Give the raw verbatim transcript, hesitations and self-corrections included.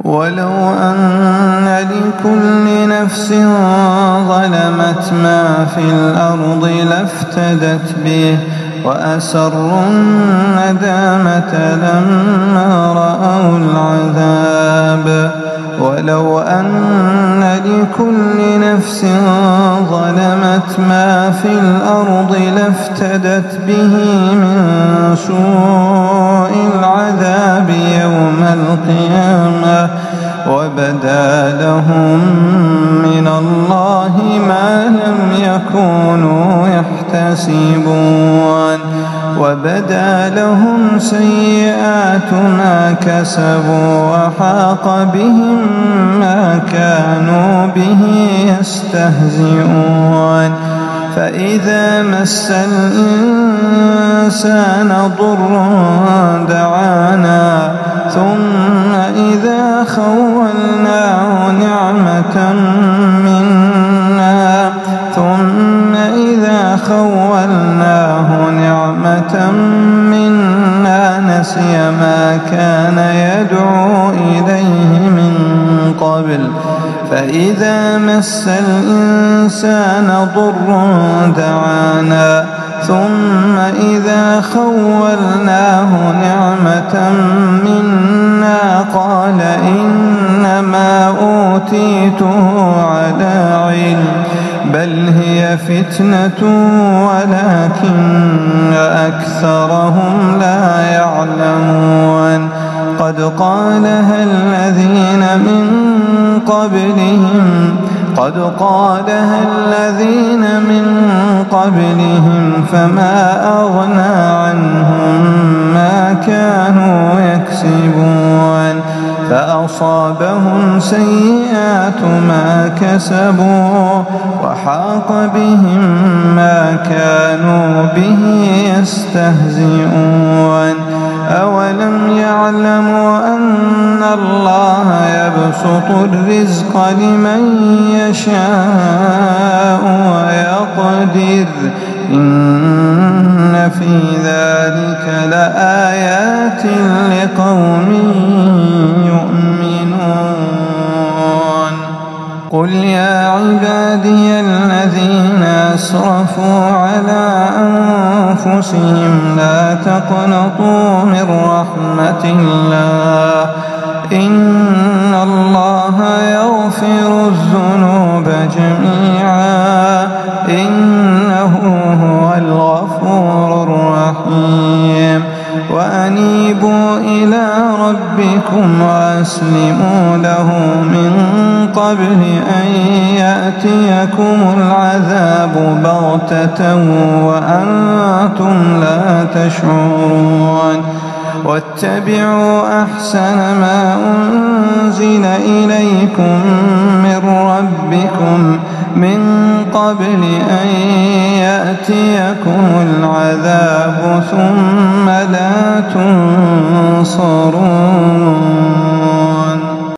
ولو أن لكل نفس ظلمت ما في الأرض لافتدت به وأسروا الندامة لما رأوا العذاب ولو أن لكل نفس ظلمت ما في الأرض لافتدت به من سوء العذاب يوم القيامة وبدا لهم من الله ما لم يكونوا يحتسبون وبدا لهم سيئات ما كسبوا وحاق بهم ما كانوا به يستهزئون فإذا مس الإنسان ضر دعانا ثم إذا خولناه نعمة منا ثم إذا خولناه نعمة منا نسي ما كان يدعو إليه من قبل فإذا مس الإنسان ضر دعانا ثم إذا خولناه نعمة منا قال إنما أوتيته على علم بل هي فتنة ولكن أكثرهم لا يعلمون قد قالها الذين من قبلهم قد قالها الذين من قبلهم فما أغنى عنهم ما كانوا يكسبون فأصابهم سيئات ما كسبوا وحاق بهم ما كانوا به يستهزئون أولم يعلموا أن الله يبسط الرزق لمن يشاء ويقدر إن في ذلك لآيات لقوم يؤمنون قل يا عبادي الذين أسرفوا على أنفسهم لا تقنطوا من رحمة الله إن الله يغفر الذنوب جميعا إنه هو الغفور الرحيم وأنيبوا إلى ربكم وأسلموا له من قبل أن يأتيكم العذاب بغتة وأنتم لا تشعرون واتبعوا أحسن ما أنزل إليكم من ربكم من قبل أن يأتيكم العذاب ثم لا تنصرون